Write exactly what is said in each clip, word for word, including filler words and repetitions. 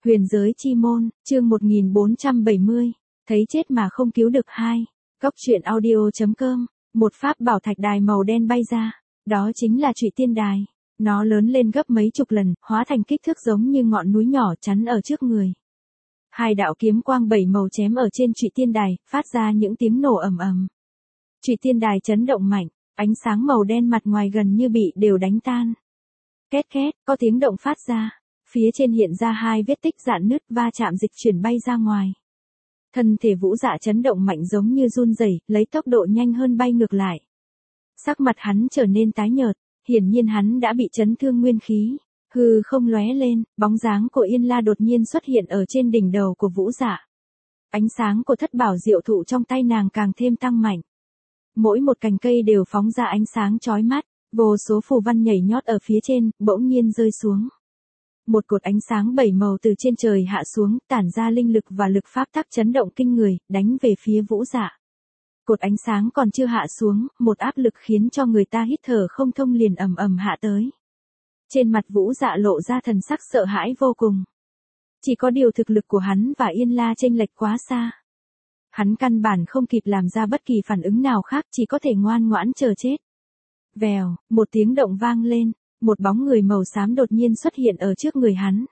Huyền giới chi môn, chương một nghìn bốn trăm bảy mươi, thấy chết mà không cứu được hai. Góc truyện audio.com, một pháp bảo thạch đài màu đen bay ra, đó chính là Trụy Tiên Đài. Nó lớn lên gấp mấy chục lần, hóa thành kích thước giống như ngọn núi nhỏ chắn ở trước người. Hai đạo kiếm quang bảy màu chém ở trên Trụy Tiên Đài, phát ra những tiếng nổ ầm ầm. Trụy Tiên Đài chấn động mạnh, ánh sáng màu đen mặt ngoài gần như bị đều đánh tan. Két két, có tiếng động phát ra. Phía trên hiện ra hai vết tích rạn nứt va chạm dịch chuyển bay ra ngoài. Thân thể Vũ Dạ chấn động mạnh giống như run rẩy, lấy tốc độ nhanh hơn bay ngược lại. Sắc mặt hắn trở nên tái nhợt, hiển nhiên hắn đã bị chấn thương nguyên khí. Hư không lóe lên, bóng dáng của Yên La đột nhiên xuất hiện ở trên đỉnh đầu của Vũ Dạ. Ánh sáng của thất bảo diệu thụ trong tay nàng càng thêm tăng mạnh. Mỗi một cành cây đều phóng ra ánh sáng chói mắt, vô số phù văn nhảy nhót ở phía trên, bỗng nhiên rơi xuống. Một cột ánh sáng bảy màu từ trên trời hạ xuống, tản ra linh lực và lực pháp tắc chấn động kinh người, đánh về phía Vũ Dạ. Cột ánh sáng còn chưa hạ xuống, một áp lực khiến cho người ta hít thở không thông liền ầm ầm hạ tới. Trên mặt Vũ Dạ lộ ra thần sắc sợ hãi vô cùng. Chỉ có điều thực lực của hắn và Yên La chênh lệch quá xa. Hắn căn bản không kịp làm ra bất kỳ phản ứng nào khác, chỉ có thể ngoan ngoãn chờ chết. Vèo, một tiếng động vang lên. Một bóng người màu xám đột nhiên xuất hiện ở trước người hắn.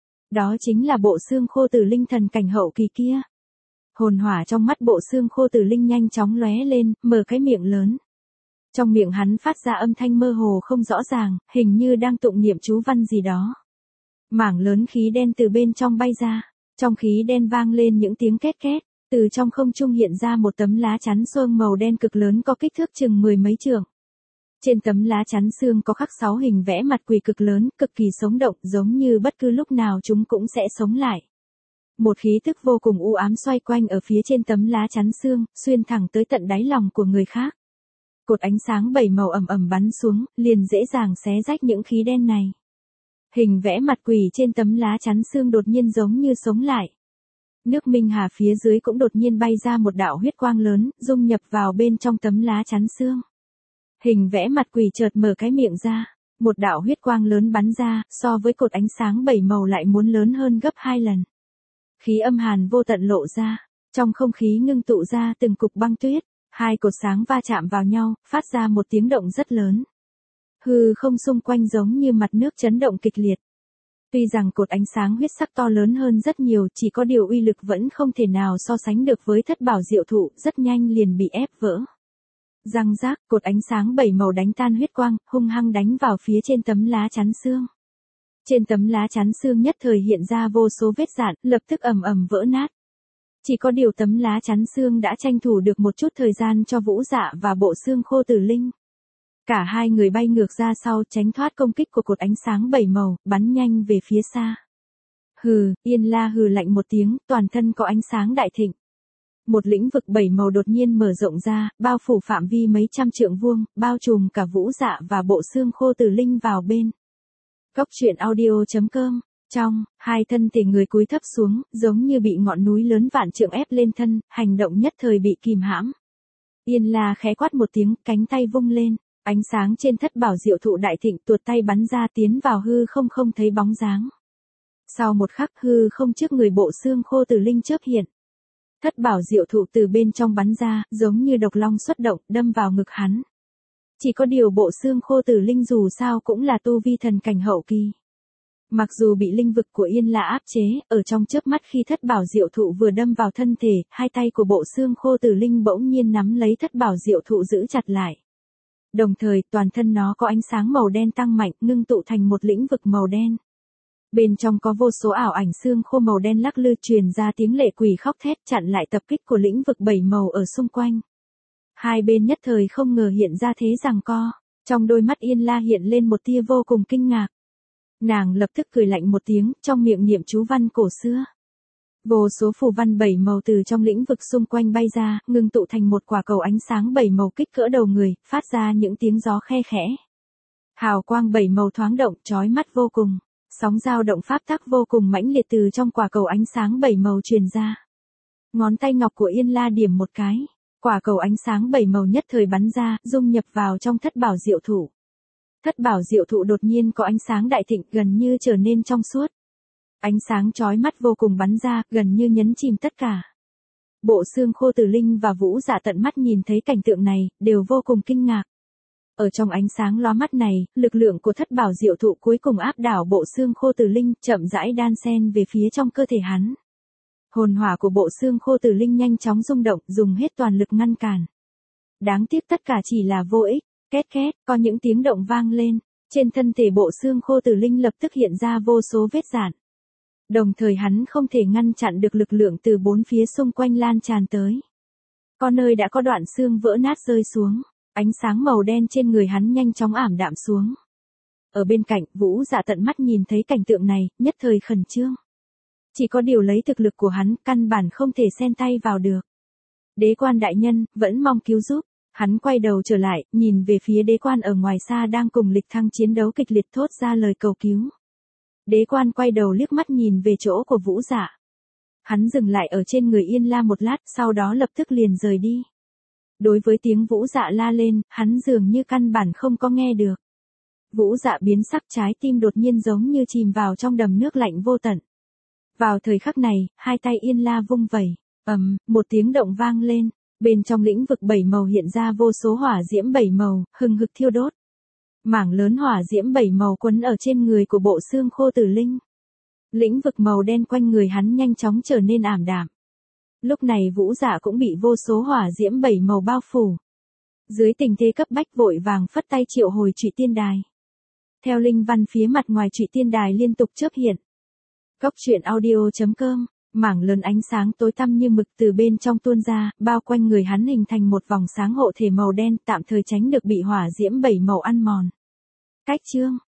Đó chính là bộ xương khô tử linh thần cảnh hậu kỳ kia. Hồn hỏa trong mắt bộ xương khô tử linh nhanh chóng lóe lên, mở cái miệng lớn. Trong miệng hắn phát ra âm thanh mơ hồ không rõ ràng, hình như đang tụng niệm chú văn gì đó. Mảng lớn khí đen từ bên trong bay ra, trong khí đen vang lên những tiếng két két, từ trong không trung hiện ra một tấm lá chắn xương màu đen cực lớn có kích thước chừng mười mấy trượng. Trên tấm lá chắn xương có khắc sáu hình vẽ mặt quỷ cực lớn, cực kỳ sống động, giống như bất cứ lúc nào chúng cũng sẽ sống lại. Một khí tức vô cùng u ám xoay quanh ở phía trên tấm lá chắn xương, xuyên thẳng tới tận đáy lòng của người khác. Cột ánh sáng bảy màu ầm ầm bắn xuống, liền dễ dàng xé rách những khí đen này. Hình vẽ mặt quỷ trên tấm lá chắn xương đột nhiên giống như sống lại. Nước Minh Hà phía dưới cũng đột nhiên bay ra một đạo huyết quang lớn, dung nhập vào bên trong tấm lá chắn xương. Hình vẽ mặt quỷ chợt mở cái miệng ra, một đạo huyết quang lớn bắn ra, so với cột ánh sáng bảy màu lại muốn lớn hơn gấp hai lần. Khí âm hàn vô tận lộ ra, trong không khí ngưng tụ ra từng cục băng tuyết, hai cột sáng va chạm vào nhau, phát ra một tiếng động rất lớn. Hư không xung quanh giống như mặt nước chấn động kịch liệt. Tuy rằng cột ánh sáng huyết sắc to lớn hơn rất nhiều, chỉ có điều uy lực vẫn không thể nào so sánh được với thất bảo diệu thụ, rất nhanh liền bị ép vỡ. Răng rác, cột ánh sáng bảy màu đánh tan huyết quang, hung hăng đánh vào phía trên tấm lá chắn xương. Trên tấm lá chắn xương nhất thời hiện ra vô số vết rạn, lập tức ầm ầm vỡ nát. Chỉ có điều tấm lá chắn xương đã tranh thủ được một chút thời gian cho Vũ Dạ và bộ xương khô tử linh. Cả hai người bay ngược ra sau, tránh thoát công kích của cột ánh sáng bảy màu, bắn nhanh về phía xa. Hừ, Yên La hừ lạnh một tiếng, toàn thân có ánh sáng đại thịnh. Một lĩnh vực bảy màu đột nhiên mở rộng ra, bao phủ phạm vi mấy trăm trượng vuông, bao trùm cả Vũ Dạ và bộ xương khô tử linh vào bên. Góc truyện audio.com, trong, hai thân thể người cúi thấp xuống, giống như bị ngọn núi lớn vạn trượng ép lên thân, hành động nhất thời bị kìm hãm. Yên La khẽ quát một tiếng, cánh tay vung lên, ánh sáng trên thất bảo diệu thụ đại thịnh tuột tay bắn ra tiến vào hư không không thấy bóng dáng. Sau một khắc hư không trước người bộ xương khô tử linh chớp hiện. Thất bảo diệu thụ từ bên trong bắn ra, giống như độc long xuất động, đâm vào ngực hắn. Chỉ có điều bộ xương khô tử linh dù sao cũng là tu vi thần cảnh hậu kỳ. Mặc dù bị linh vực của Yên La áp chế, ở trong chớp mắt khi thất bảo diệu thụ vừa đâm vào thân thể, hai tay của bộ xương khô tử linh bỗng nhiên nắm lấy thất bảo diệu thụ giữ chặt lại. Đồng thời, toàn thân nó có ánh sáng màu đen tăng mạnh, ngưng tụ thành một lĩnh vực màu đen. Bên trong có vô số ảo ảnh xương khô màu đen lắc lư truyền ra tiếng lệ quỷ khóc thét chặn lại tập kích của lĩnh vực bảy màu ở xung quanh. Hai bên nhất thời không ngờ hiện ra thế giằng co, trong đôi mắt Yên La hiện lên một tia vô cùng kinh ngạc. Nàng lập tức cười lạnh một tiếng, trong miệng niệm chú văn cổ xưa. Vô số phù văn bảy màu từ trong lĩnh vực xung quanh bay ra, ngưng tụ thành một quả cầu ánh sáng bảy màu kích cỡ đầu người, phát ra những tiếng gió khe khẽ. Hào quang bảy màu thoáng động, chói mắt vô cùng. Sóng dao động pháp tắc vô cùng mãnh liệt từ trong quả cầu ánh sáng bảy màu truyền ra. Ngón tay ngọc của Yên La điểm một cái, quả cầu ánh sáng bảy màu nhất thời bắn ra, dung nhập vào trong thất bảo diệu thụ. Thất bảo diệu thụ đột nhiên có ánh sáng đại thịnh gần như trở nên trong suốt. Ánh sáng chói mắt vô cùng bắn ra, gần như nhấn chìm tất cả. Bộ xương khô Tử Linh và Vũ Dạ tận mắt nhìn thấy cảnh tượng này, đều vô cùng kinh ngạc. Ở trong ánh sáng lóa mắt này, lực lượng của thất bảo diệu thụ cuối cùng áp đảo bộ xương khô Tử Linh, chậm rãi đan xen về phía trong cơ thể hắn. Hồn hỏa của bộ xương khô Tử Linh nhanh chóng rung động, dùng hết toàn lực ngăn cản. Đáng tiếc tất cả chỉ là vô ích, két két, có những tiếng động vang lên, trên thân thể bộ xương khô Tử Linh lập tức hiện ra vô số vết rạn. Đồng thời hắn không thể ngăn chặn được lực lượng từ bốn phía xung quanh lan tràn tới. Có nơi đã có đoạn xương vỡ nát rơi xuống, ánh sáng màu đen trên người hắn nhanh chóng ảm đạm xuống. Ở bên cạnh, Vũ Dạ tận mắt nhìn thấy cảnh tượng này, nhất thời khẩn trương. Chỉ có điều lấy thực lực của hắn, căn bản không thể xen tay vào được. Đế quan đại nhân, vẫn mong cứu giúp. Hắn quay đầu trở lại, nhìn về phía đế quan ở ngoài xa đang cùng Lịch Thăng chiến đấu kịch liệt, thốt ra lời cầu cứu. Đế quan quay đầu liếc mắt nhìn về chỗ của Vũ Dạ. Hắn dừng lại ở trên người Yên La một lát, sau đó lập tức liền rời đi. Đối với tiếng Vũ Dạ la lên, hắn dường như căn bản không có nghe được. Vũ Dạ biến sắc, trái tim đột nhiên giống như chìm vào trong đầm nước lạnh vô tận. Vào thời khắc này, hai tay Yên La vung vẩy, ầm, một tiếng động vang lên, bên trong lĩnh vực bảy màu hiện ra vô số hỏa diễm bảy màu, hừng hực thiêu đốt. Mảng lớn hỏa diễm bảy màu quấn ở trên người của bộ xương khô Tử Linh. Lĩnh vực màu đen quanh người hắn nhanh chóng trở nên ảm đạm. Lúc này Vũ Dạ cũng bị vô số hỏa diễm bảy màu bao phủ. Dưới tình thế cấp bách vội vàng phất tay triệu hồi Trụy Tiên Đài. Theo linh văn phía mặt ngoài Trụy Tiên Đài liên tục chớp hiện. Cốc truyện audio chấm com, mảng lớn ánh sáng tối tăm như mực từ bên trong tuôn ra, bao quanh người hắn hình thành một vòng sáng hộ thể màu đen, tạm thời tránh được bị hỏa diễm bảy màu ăn mòn. Cách chương